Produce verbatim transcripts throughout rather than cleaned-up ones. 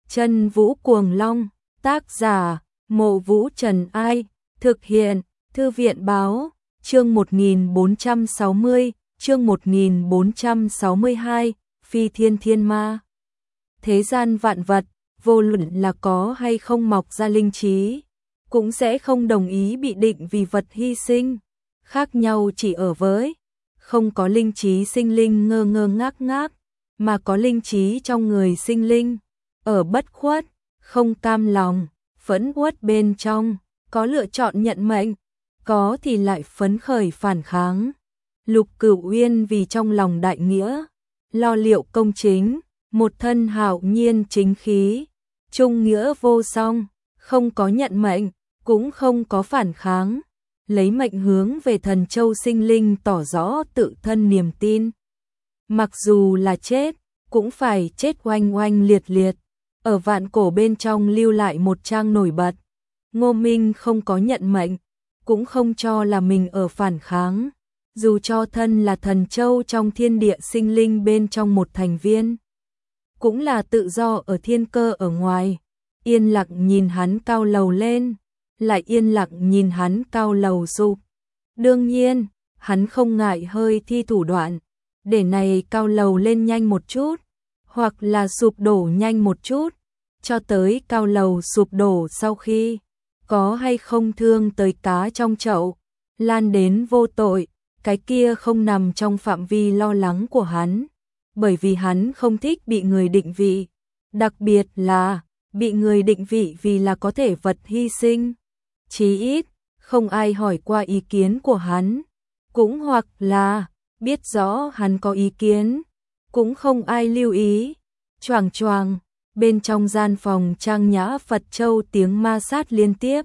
Chân Vũ Cuồng Long, tác giả, Mộ Vũ Trần Ai, thực hiện, Thư viện Báo, chương một nghìn bốn trăm sáu mươi, chương một nghìn bốn trăm sáu mươi hai, Phi Thiên Thiên Ma. Thế gian vạn vật, vô luận là có hay không mọc ra linh trí, cũng sẽ không đồng ý bị định vì vật hy sinh. Khác nhau chỉ ở với, không có linh trí sinh linh ngơ ngơ ngác ngác, mà có linh trí trong người sinh linh, ở bất khuất, không cam lòng, phẫn uất bên trong, có lựa chọn nhận mệnh, có thì lại phấn khởi phản kháng. Lục Cửu Uyên vì trong lòng đại nghĩa, lo liệu công chính, một thân hạo nhiên chính khí, trung nghĩa vô song, không có nhận mệnh, cũng không có phản kháng, lấy mệnh hướng về Thần Châu sinh linh tỏ rõ tự thân niềm tin. Mặc dù là chết, cũng phải chết oanh oanh liệt liệt, ở vạn cổ bên trong lưu lại một trang nổi bật. Ngô Minh không có nhận mệnh, cũng không cho là mình ở phản kháng, dù cho thân là Thần Châu trong thiên địa sinh linh bên trong một thành viên, cũng là tự do ở thiên cơ ở ngoài. Yên lặng nhìn hắn cao lầu lên, lại yên lặng nhìn hắn cao lầu sụp. Đương nhiên, hắn không ngại hơi thi thủ đoạn, để này cao lầu lên nhanh một chút, hoặc là sụp đổ nhanh một chút, cho tới cao lầu sụp đổ sau khi có hay không thương tới cá trong chậu, lan đến vô tội, cái kia không nằm trong phạm vi lo lắng của hắn, bởi vì hắn không thích bị người định vị, đặc biệt là bị người định vị vì là có thể vật hy sinh. Chí ít, không ai hỏi qua ý kiến của hắn, cũng hoặc là biết rõ hắn có ý kiến, cũng không ai lưu ý. Choàng choàng, bên trong gian phòng trang nhã Phật Châu tiếng ma sát liên tiếp,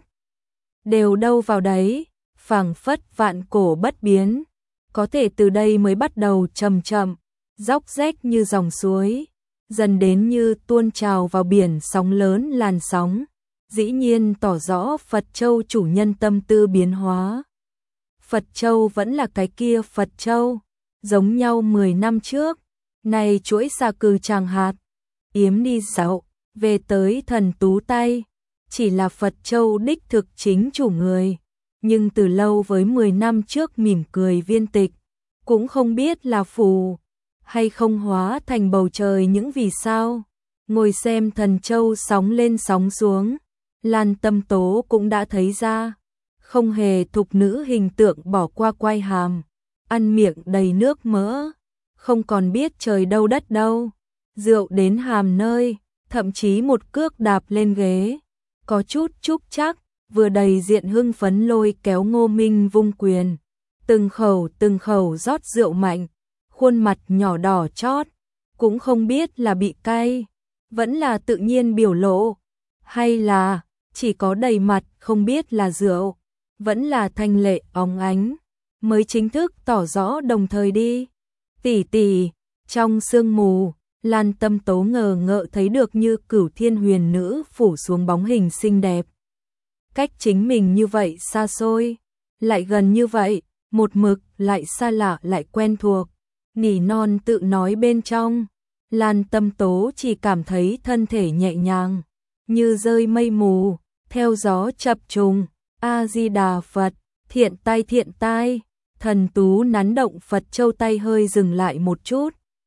đều đâu vào đấy, phảng phất vạn cổ bất biến, có thể từ đây mới bắt đầu chậm chậm, róc rách như dòng suối, dần đến như tuôn trào vào biển sóng lớn làn sóng, dĩ nhiên tỏ rõ Phật Châu chủ nhân tâm tư biến hóa. Phật Châu vẫn là cái kia Phật Châu, giống nhau mười năm trước, này chuỗi xa cừ tràng hạt, yếm đi dạo, về tới thần tú tay, chỉ là Phật Châu đích thực chính chủ người, nhưng từ lâu với mười năm trước mỉm cười viên tịch, cũng không biết là phù hay không hóa thành bầu trời những vì sao. Ngồi xem Thần Châu sóng lên sóng xuống, Lan Tâm Tố cũng đã thấy ra, không hề thục nữ hình tượng bỏ qua quai hàm, ăn miệng đầy nước mỡ, không còn biết trời đâu đất đâu, rượu đến hàm nơi, thậm chí một cước đạp lên ghế, có chút chúc chắc, vừa đầy diện hưng phấn lôi kéo Ngô Minh vung quyền, từng khẩu từng khẩu rót rượu mạnh, khuôn mặt nhỏ đỏ chót, cũng không biết là bị cay, vẫn là tự nhiên biểu lộ, hay là chỉ có đầy mặt không biết là rượu, vẫn là thanh lệ óng ánh, mới chính thức tỏ rõ đồng thời đi. Tỷ tỷ, trong sương mù, Lan Tâm Tố ngờ ngợ thấy được như Cửu Thiên Huyền Nữ phủ xuống bóng hình xinh đẹp. Cách chính mình như vậy xa xôi, lại gần như vậy, một mực lại xa lạ lại quen thuộc. Nỉ non tự nói bên trong, Lan Tâm Tố chỉ cảm thấy thân thể nhẹ nhàng, như rơi mây mù, theo gió chập trùng. A Di Đà Phật, thiện tai thiện tai. Thần tú nắn động Phật Châu tay hơi dừng lại một chút,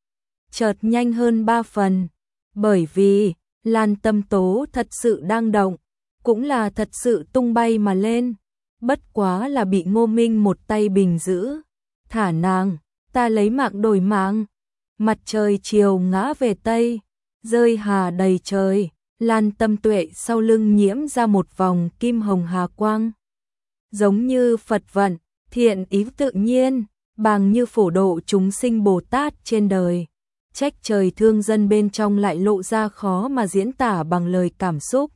chợt nhanh hơn ba phần, bởi vì Lan Tâm Tố thật sự đang động, cũng là thật sự tung bay mà lên, bất quá là bị Ngô Minh một tay bình giữ. Thả nàng, ta lấy mạng đổi mạng. Mặt trời chiều ngã về tây, rơi hà đầy trời, Lan Tâm Tuệ sau lưng nhiễm ra một vòng kim hồng hà quang, giống như Phật vận, thiện ý tự nhiên, bằng như phổ độ chúng sinh Bồ Tát trên đời, trách trời thương dân bên trong lại lộ ra khó mà diễn tả bằng lời cảm xúc.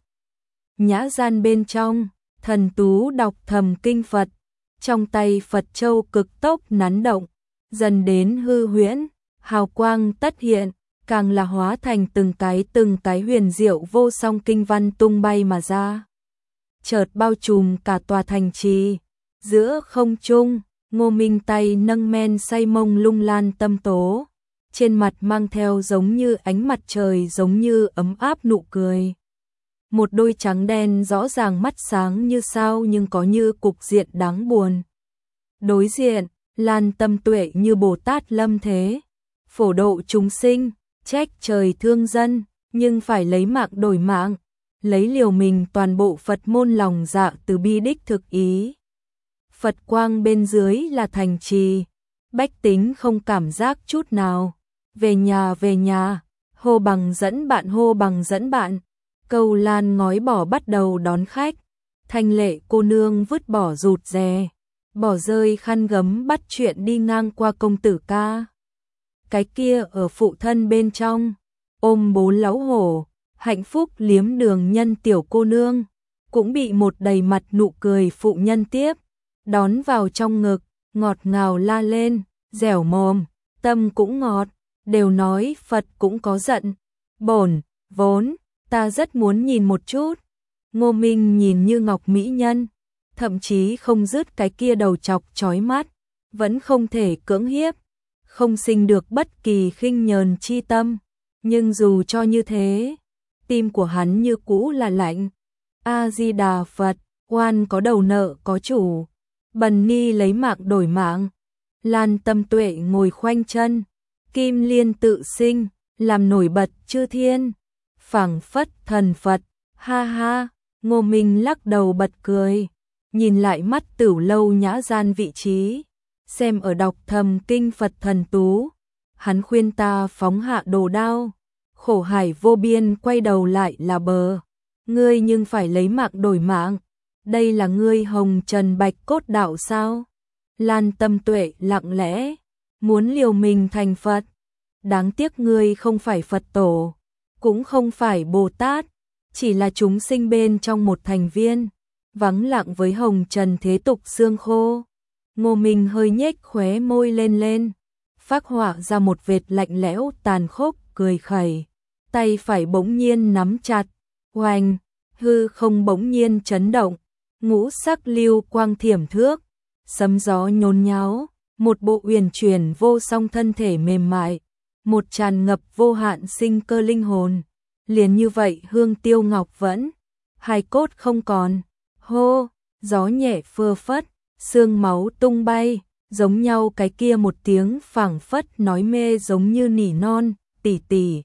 Nhã gian bên trong, thần tú đọc thầm kinh Phật, trong tay Phật Châu cực tốc nắn động, dần đến hư huyễn, hào quang tất hiện, càng là hóa thành từng cái từng cái huyền diệu vô song kinh văn tung bay mà ra, chợt bao trùm cả tòa thành trì. Giữa không trung, Ngô Minh tay nâng men say mông lung Lan Tâm Tố, trên mặt mang theo giống như ánh mặt trời, giống như ấm áp nụ cười. Một đôi trắng đen rõ ràng mắt sáng như sao nhưng có như cục diện đáng buồn. Đối diện, Lan Tâm Tuệ như Bồ Tát lâm thế, phổ độ chúng sinh, trách trời thương dân, nhưng phải lấy mạng đổi mạng, lấy liều mình toàn bộ Phật môn lòng dạ từ bi đích thực ý. Phật quang bên dưới là thành trì, bách tính không cảm giác chút nào. Về nhà về nhà, hô bằng dẫn bạn hô bằng dẫn bạn, câu lan ngói bỏ bắt đầu đón khách. Thanh Lệ cô nương vứt bỏ rụt rè, bỏ rơi khăn gấm bắt chuyện đi ngang qua công tử ca. Cái kia ở phụ thân bên trong, ôm bố lão hổ, hạnh phúc liếm đường nhân tiểu cô nương, cũng bị một đầy mặt nụ cười phụ nhân tiếp, đón vào trong ngực, ngọt ngào la lên, dẻo mồm, tâm cũng ngọt, đều nói Phật cũng có giận. Bổn, vốn, ta rất muốn nhìn một chút. Ngô Minh nhìn như ngọc mỹ nhân, thậm chí không dứt cái kia đầu chọc chói mắt, vẫn không thể cưỡng hiếp, không sinh được bất kỳ khinh nhờn chi tâm, nhưng dù cho như thế, tim của hắn như cũ là lạnh. A Di Đà Phật, oan có đầu nợ có chủ, bần ni lấy mạng đổi mạng. Lan Tâm Tuệ ngồi khoanh chân, kim liên tự sinh, làm nổi bật chư thiên, phảng phất thần Phật, ha ha. Ngô Minh lắc đầu bật cười, nhìn lại mắt Tửu Lâu nhã gian vị trí, xem ở đọc thầm kinh Phật thần tú, hắn khuyên ta phóng hạ đồ đao, khổ hải vô biên quay đầu lại là bờ, ngươi nhưng phải lấy mạng đổi mạng, đây là ngươi hồng trần bạch cốt đạo sao? Lan Tâm Tuệ lặng lẽ, muốn liều mình thành Phật, đáng tiếc ngươi không phải Phật tổ, cũng không phải Bồ Tát, chỉ là chúng sinh bên trong một thành viên, vắng lặng với hồng trần thế tục xương khô. Ngô Minh hơi nhếch khóe môi lên lên, phác họa ra một vệt lạnh lẽo tàn khốc, cười khẩy, tay phải bỗng nhiên nắm chặt, oanh, hư không bỗng nhiên chấn động, ngũ sắc lưu quang thiểm thước, sấm gió nhốn nháo, một bộ uyển chuyển vô song thân thể mềm mại, một tràn ngập vô hạn sinh cơ linh hồn, liền như vậy hương tiêu ngọc vẫn, hài cốt không còn, hô, gió nhẹ phơ phất, xương máu tung bay, giống nhau cái kia một tiếng phảng phất nói mê giống như nỉ non, tỉ tỉ.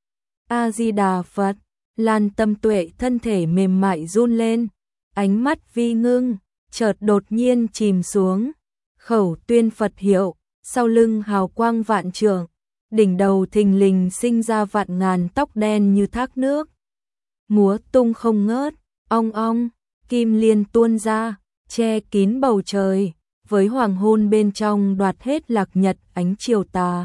A Di Đà Phật, Lan Tâm Tuệ thân thể mềm mại run lên, ánh mắt vi ngưng, chợt đột nhiên chìm xuống, khẩu tuyên Phật hiệu, sau lưng hào quang vạn trượng, đỉnh đầu thình lình sinh ra vạn ngàn tóc đen như thác nước, múa tung không ngớt, ong ong, kim liên tuôn ra, che kín bầu trời, với hoàng hôn bên trong đoạt hết lạc nhật ánh chiều tà,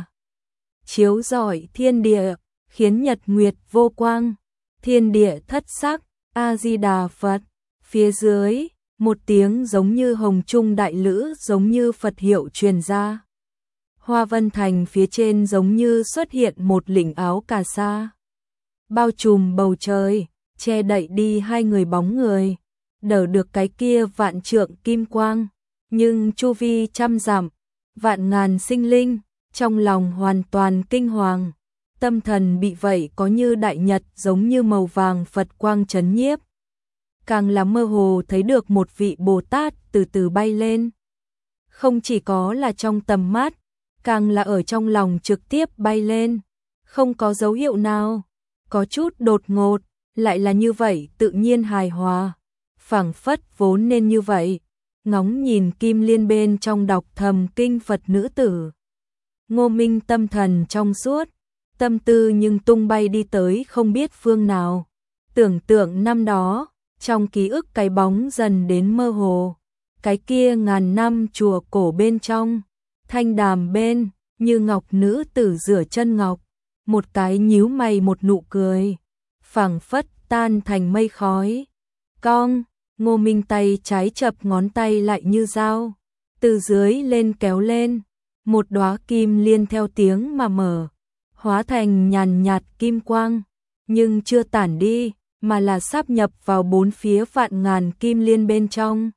chiếu rọi thiên địa, khiến nhật nguyệt vô quang, thiên địa thất sắc. A Di Đà Phật. Phía dưới, một tiếng giống như hồng trung đại lữ, giống như Phật hiệu truyền ra. Hoa Vân Thành phía trên giống như xuất hiện một lĩnh áo cà sa, bao trùm bầu trời, che đậy đi hai người bóng người, đỡ được cái kia vạn trượng kim quang, nhưng chu vi trăm dặm, vạn ngàn sinh linh, trong lòng hoàn toàn kinh hoàng, tâm thần bị vậy có như đại nhật giống như màu vàng Phật quang chấn nhiếp. Càng là mơ hồ thấy được một vị Bồ Tát từ từ bay lên. Không chỉ có là trong tầm mắt, càng là ở trong lòng trực tiếp bay lên, không có dấu hiệu nào, có chút đột ngột, lại là như vậy tự nhiên hài hòa, phảng phất vốn nên như vậy. Ngóng nhìn kim liên bên trong đọc thầm kinh Phật nữ tử, Ngô Minh tâm thần trong suốt, tâm tư nhưng tung bay đi tới không biết phương nào, tưởng tượng năm đó, trong ký ức cái bóng dần đến mơ hồ, cái kia ngàn năm chùa cổ bên trong, thanh đàm bên, như ngọc nữ tử rửa chân ngọc, một cái nhíu mày một nụ cười, phảng phất tan thành mây khói. Cong, Ngô Minh tay trái chập ngón tay lại như dao, từ dưới lên kéo lên, một đóa kim liên theo tiếng mà mở, hóa thành nhàn nhạt kim quang, nhưng chưa tản đi, mà là sáp nhập vào bốn phía vạn ngàn kim liên bên trong.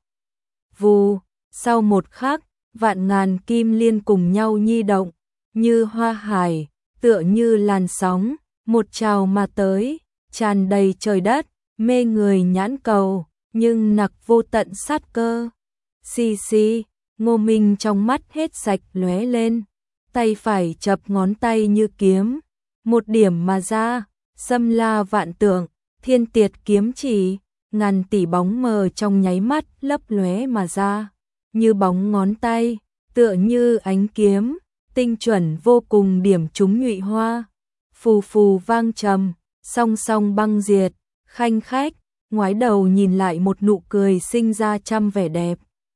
Vù, sau một khắc, vạn ngàn kim liên cùng nhau nhi động, như hoa hải, tựa như làn sóng, một trào mà tới, tràn đầy trời đất, mê người nhãn cầu, nhưng nặc vô tận sát cơ. Xì xì, Ngô Minh trong mắt hết sạch lóe lên, tay phải chập ngón tay như kiếm, một điểm mà ra, xâm la vạn tượng, thiên tiệt kiếm chỉ, ngàn tỷ bóng mờ trong nháy mắt lấp lóe mà ra, như bóng ngón tay, tựa như ánh kiếm, tinh chuẩn vô cùng điểm trúng nhụy hoa, phù phù vang trầm, song song băng diệt, khanh khách, ngoái đầu nhìn lại một nụ cười sinh ra trăm vẻ đẹp.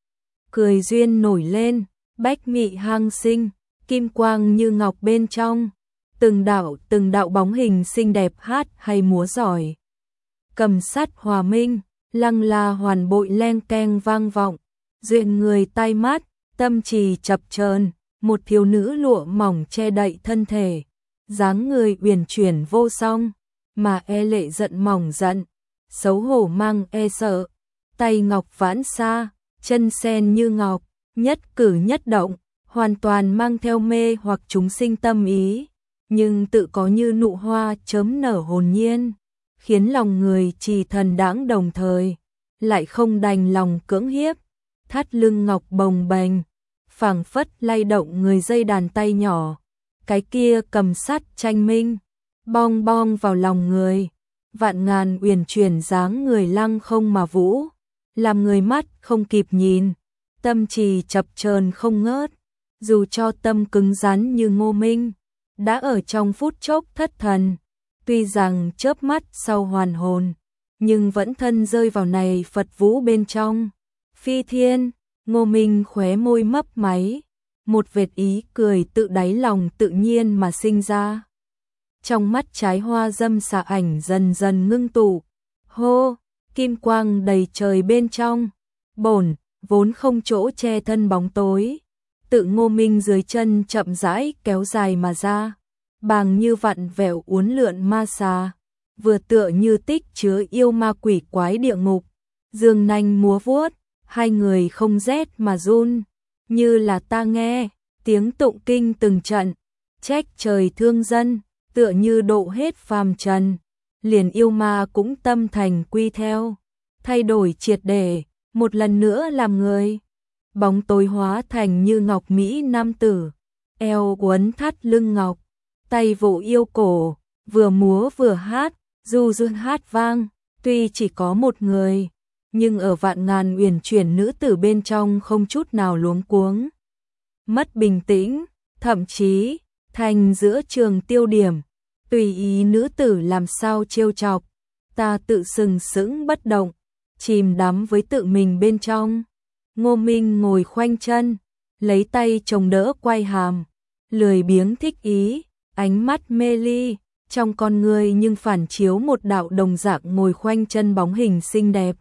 Cười duyên nổi lên, bách mị hang sinh, kim quang như ngọc bên trong, từng đạo từng đạo bóng hình xinh đẹp hát hay múa giỏi. Cầm sắt hòa minh, lăng la hoàn bội len keng vang vọng, duyên người tai mắt, tâm trì chập chờn, một thiếu nữ lụa mỏng che đậy thân thể, dáng người uyển chuyển vô song, mà e lệ giận mỏng giận, xấu hổ mang e sợ, tay ngọc vãn xa, chân sen như ngọc, nhất cử nhất động, hoàn toàn mang theo mê hoặc chúng sinh tâm ý, nhưng tự có như nụ hoa chớm nở hồn nhiên, khiến lòng người trì thần đãng đồng thời, lại không đành lòng cưỡng hiếp, thắt lưng ngọc bồng bềnh, phảng phất lay động người dây đàn tay nhỏ, cái kia cầm sắt tranh minh, bong bong vào lòng người, vạn ngàn uyển chuyển dáng người lăng không mà vũ, làm người mắt không kịp nhìn, tâm trì chập chờn không ngớt, dù cho tâm cứng rắn như Ngô Minh, đã ở trong phút chốc thất thần, tuy rằng chớp mắt sau hoàn hồn, nhưng vẫn thân rơi vào này Phật vũ bên trong. Phi thiên, Ngô Minh khóe môi mấp máy, một vệt ý cười tự đáy lòng tự nhiên mà sinh ra. Trong mắt trái hoa dâm xạ ảnh dần dần ngưng tụ, hô, kim quang đầy trời bên trong, bổn, vốn không chỗ che thân bóng tối, tự Ngô Minh dưới chân chậm rãi kéo dài mà ra, bàng như vặn vẹo uốn lượn ma xà, vừa tựa như tích chứa yêu ma quỷ quái địa ngục, dương nanh múa vuốt, hai người không rét mà run, như là ta nghe, tiếng tụng kinh từng trận, trách trời thương dân, tựa như độ hết phàm trần, liền yêu ma cũng tâm thành quy theo, thay đổi triệt để, một lần nữa làm người. Bóng tối hóa thành như ngọc mỹ nam tử, eo quấn thắt lưng ngọc, tay vỗ yêu cổ, vừa múa vừa hát, du dương hát vang, tuy chỉ có một người, nhưng ở vạn ngàn uyển chuyển nữ tử bên trong không chút nào luống cuống, mất bình tĩnh, thậm chí thành giữa trường tiêu điểm, tùy ý nữ tử làm sao trêu chọc, ta tự sừng sững bất động, chìm đắm với tự mình bên trong. Ngô Minh ngồi khoanh chân, lấy tay chống đỡ quai hàm, lười biếng thích ý, ánh mắt mê ly, trong con người nhưng phản chiếu một đạo đồng dạng ngồi khoanh chân bóng hình xinh đẹp.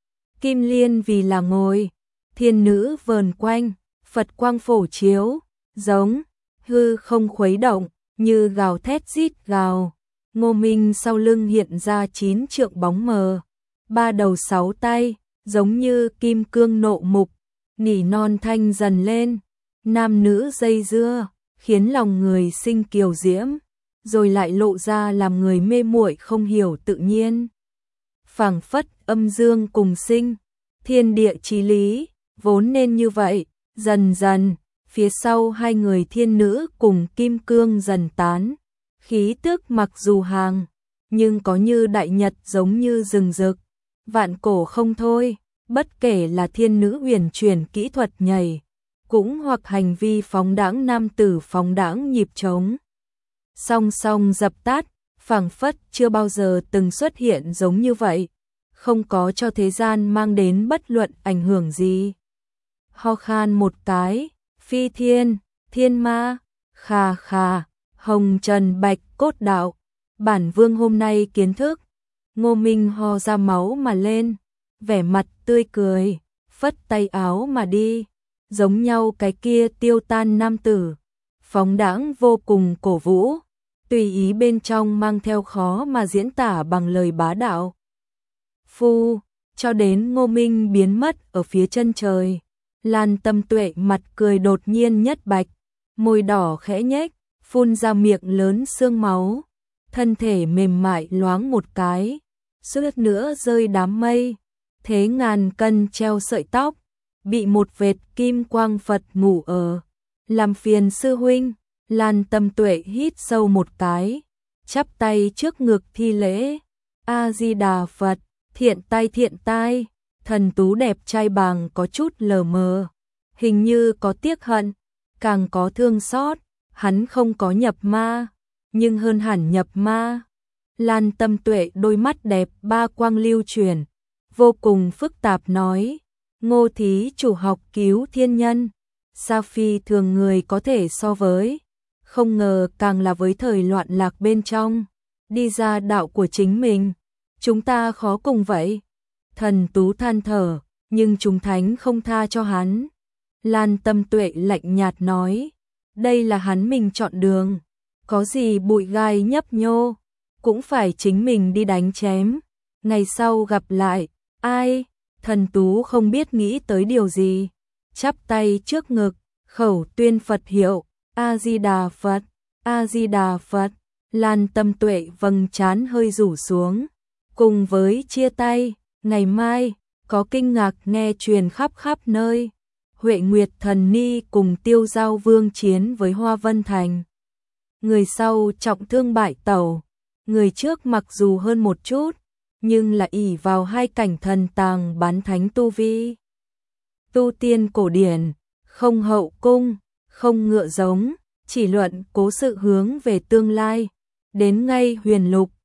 Kim Liên vì là ngồi, thiên nữ vờn quanh, Phật quang phổ chiếu, giống, hư không khuấy động, như gào thét rít gào. Ngô Minh sau lưng hiện ra chín trượng bóng mờ, ba đầu sáu tay, giống như kim cương nộ mục, nỉ non thanh dần lên, nam nữ dây dưa, khiến lòng người sinh kiều diễm, rồi lại lộ ra làm người mê muội không hiểu tự nhiên. Phảng phất âm dương cùng sinh, thiên địa chí lý, vốn nên như vậy, dần dần, phía sau hai người thiên nữ cùng kim cương dần tán, khí tức mặc dù hàng, nhưng có như đại nhật giống như rừng rực, vạn cổ không thôi, bất kể là thiên nữ huyền chuyển kỹ thuật nhảy, cũng hoặc hành vi phóng đãng nam tử phóng đãng nhịp trống. Song song dập tắt, phảng phất chưa bao giờ từng xuất hiện giống như vậy, không có cho thế gian mang đến bất luận ảnh hưởng gì. Ho khan một cái, phi thiên, thiên ma, khà khà, hồng trần bạch cốt đạo, bản vương hôm nay kiến thức. Ngô Minh ho ra máu mà lên, vẻ mặt tươi cười, phất tay áo mà đi, giống nhau cái kia tiêu tan nam tử, phóng đãng vô cùng cổ vũ, tùy ý bên trong mang theo khó mà diễn tả bằng lời bá đạo. Phu, cho đến Ngô Minh biến mất ở phía chân trời, Lan Tâm Tuệ mặt cười đột nhiên nhất bạch, môi đỏ khẽ nhếch, phun ra miệng lớn xương máu, thân thể mềm mại loáng một cái, suýt nữa rơi đám mây, thế ngàn cân treo sợi tóc, bị một vệt kim quang Phật ngủ ở. Làm phiền sư huynh. Lan Tâm Tuệ hít sâu một cái, chắp tay trước ngực thi lễ. A Di Đà Phật, thiện tai thiện tai. Thần Tú đẹp trai bàng có chút lờ mờ, hình như có tiếc hận, càng có thương xót. Hắn không có nhập ma, nhưng hơn hẳn nhập ma. Lan Tâm Tuệ đôi mắt đẹp ba quang lưu chuyển, vô cùng phức tạp nói, Ngô thí chủ học cứu thiên nhân, sao phi thường người có thể so với, không ngờ càng là với thời loạn lạc bên trong, đi ra đạo của chính mình, chúng ta khó cùng vậy. Thần Tú than thở, nhưng chúng thánh không tha cho hắn. Lan Tâm Tuệ lạnh nhạt nói, đây là hắn mình chọn đường, có gì bụi gai nhấp nhô, cũng phải chính mình đi đánh chém. Ngày sau gặp lại, ai? Thần Tú không biết nghĩ tới điều gì, chắp tay trước ngực, khẩu tuyên Phật hiệu, A Di Đà Phật, A Di Đà Phật. Lan Tâm Tuệ vầng trán hơi rủ xuống, cùng với chia tay, ngày mai có kinh ngạc nghe truyền khắp khắp nơi. Huệ Nguyệt Thần Ni cùng Tiêu Giao Vương chiến với Hoa Vân Thành. Người sau trọng thương bại tẩu, người trước mặc dù hơn một chút, nhưng là ỷ vào hai cảnh thần tàng bán thánh tu vi. Tu tiên cổ điển, không hậu cung, không ngựa giống, chỉ luận cố sự hướng về tương lai. Đến ngay huyền lục,